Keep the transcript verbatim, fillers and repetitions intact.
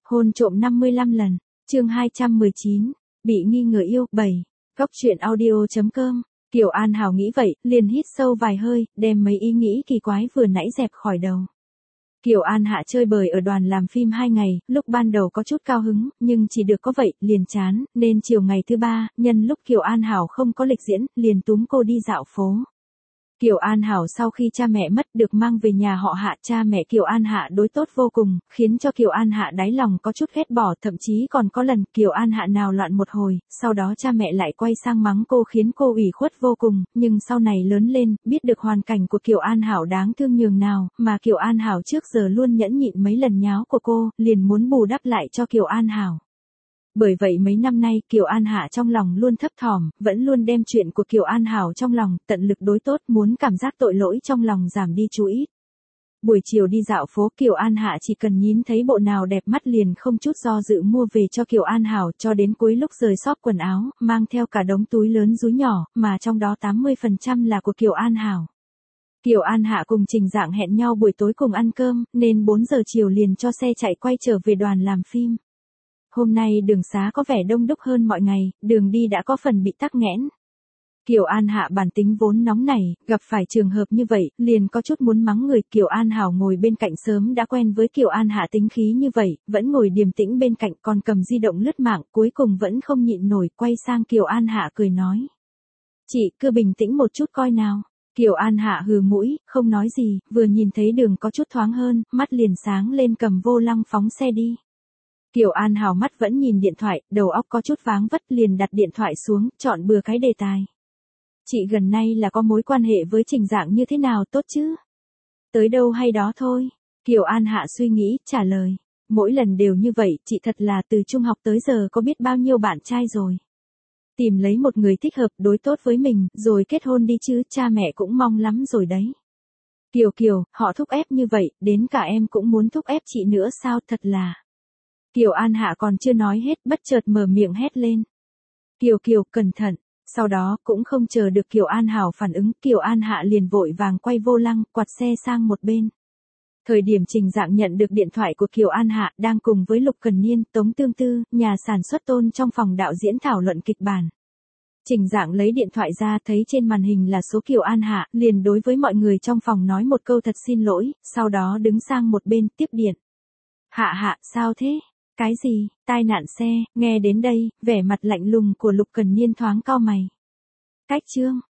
Hôn trộm năm mươi lăm lần, chương hai trăm mười chín, bị nghi ngờ yêu, bảy, góc truyện audio chấm com. Kiều An Hảo nghĩ vậy, liền hít sâu vài hơi, đem mấy ý nghĩ kỳ quái vừa nãy dẹp khỏi đầu. Kiều An Hạ chơi bời ở đoàn làm phim hai ngày, lúc ban đầu có chút cao hứng, nhưng chỉ được có vậy, liền chán, nên chiều ngày thứ ba, nhân lúc Kiều An Hảo không có lịch diễn, liền túm cô đi dạo phố. Kiều An Hảo sau khi cha mẹ mất được mang về nhà họ Hạ, cha mẹ Kiều An Hạ đối tốt vô cùng, khiến cho Kiều An Hạ đáy lòng có chút ghét bỏ, thậm chí còn có lần Kiều An Hạ nào loạn một hồi, sau đó cha mẹ lại quay sang mắng cô khiến cô ủy khuất vô cùng, nhưng sau này lớn lên, biết được hoàn cảnh của Kiều An Hảo đáng thương nhường nào, mà Kiều An Hảo trước giờ luôn nhẫn nhịn mấy lần nháo của cô, liền muốn bù đắp lại cho Kiều An Hảo. Bởi vậy mấy năm nay Kiều An Hạ trong lòng luôn thấp thỏm, vẫn luôn đem chuyện của Kiều An Hảo trong lòng, tận lực đối tốt, muốn cảm giác tội lỗi trong lòng giảm đi chú ít. Buổi chiều đi dạo phố, Kiều An Hạ chỉ cần nhìn thấy bộ nào đẹp mắt liền không chút do dự mua về cho Kiều An Hảo, cho đến cuối lúc rời shop quần áo, mang theo cả đống túi lớn dúi nhỏ, mà trong đó tám mươi phần trăm là của Kiều An Hảo. Kiều An Hạ cùng Trình Dạng hẹn nhau buổi tối cùng ăn cơm, nên bốn giờ chiều liền cho xe chạy quay trở về đoàn làm phim. Hôm nay đường xá có vẻ đông đúc hơn mọi ngày, đường đi đã có phần bị tắc nghẽn. Kiều An Hạ bản tính vốn nóng nảy, gặp phải trường hợp như vậy, liền có chút muốn mắng người. Kiều An Hảo ngồi bên cạnh sớm đã quen với Kiều An Hạ tính khí như vậy, vẫn ngồi điềm tĩnh bên cạnh, còn cầm di động lướt mạng, cuối cùng vẫn không nhịn nổi, quay sang Kiều An Hạ cười nói. Chị cứ bình tĩnh một chút coi nào. Kiều An Hạ hừ mũi, không nói gì, vừa nhìn thấy đường có chút thoáng hơn, mắt liền sáng lên, cầm vô lăng phóng xe đi. Kiều An Hảo mắt vẫn nhìn điện thoại, đầu óc có chút váng vất, liền đặt điện thoại xuống, chọn bừa cái đề tài. Chị gần nay là có mối quan hệ với Trình Dạng như thế nào tốt chứ? Tới đâu hay đó thôi. Kiều An Hạ suy nghĩ, trả lời. Mỗi lần đều như vậy, chị thật là từ trung học tới giờ có biết bao nhiêu bạn trai rồi. Tìm lấy một người thích hợp, đối tốt với mình, rồi kết hôn đi chứ, cha mẹ cũng mong lắm rồi đấy. Kiều Kiều, họ thúc ép như vậy, đến cả em cũng muốn thúc ép chị nữa sao, thật là... Kiều An Hạ còn chưa nói hết, bất chợt mở miệng hét lên. Kiều Kiều, cẩn thận. Sau đó, cũng không chờ được Kiều An Hảo phản ứng, Kiều An Hạ liền vội vàng quay vô lăng, quạt xe sang một bên. Thời điểm Trình Dạng nhận được điện thoại của Kiều An Hạ, đang cùng với Lục Cần Niên, Tống Tương Tư, nhà sản xuất Tôn trong phòng đạo diễn thảo luận kịch bản. Trình Dạng lấy điện thoại ra, thấy trên màn hình là số Kiều An Hạ, liền đối với mọi người trong phòng nói một câu thật xin lỗi, sau đó đứng sang một bên, tiếp điện. Hạ Hạ, sao thế? Cái gì, tai nạn xe, nghe đến đây, vẻ mặt lạnh lùng của Lục Cần Niên thoáng cau mày. Cách chương,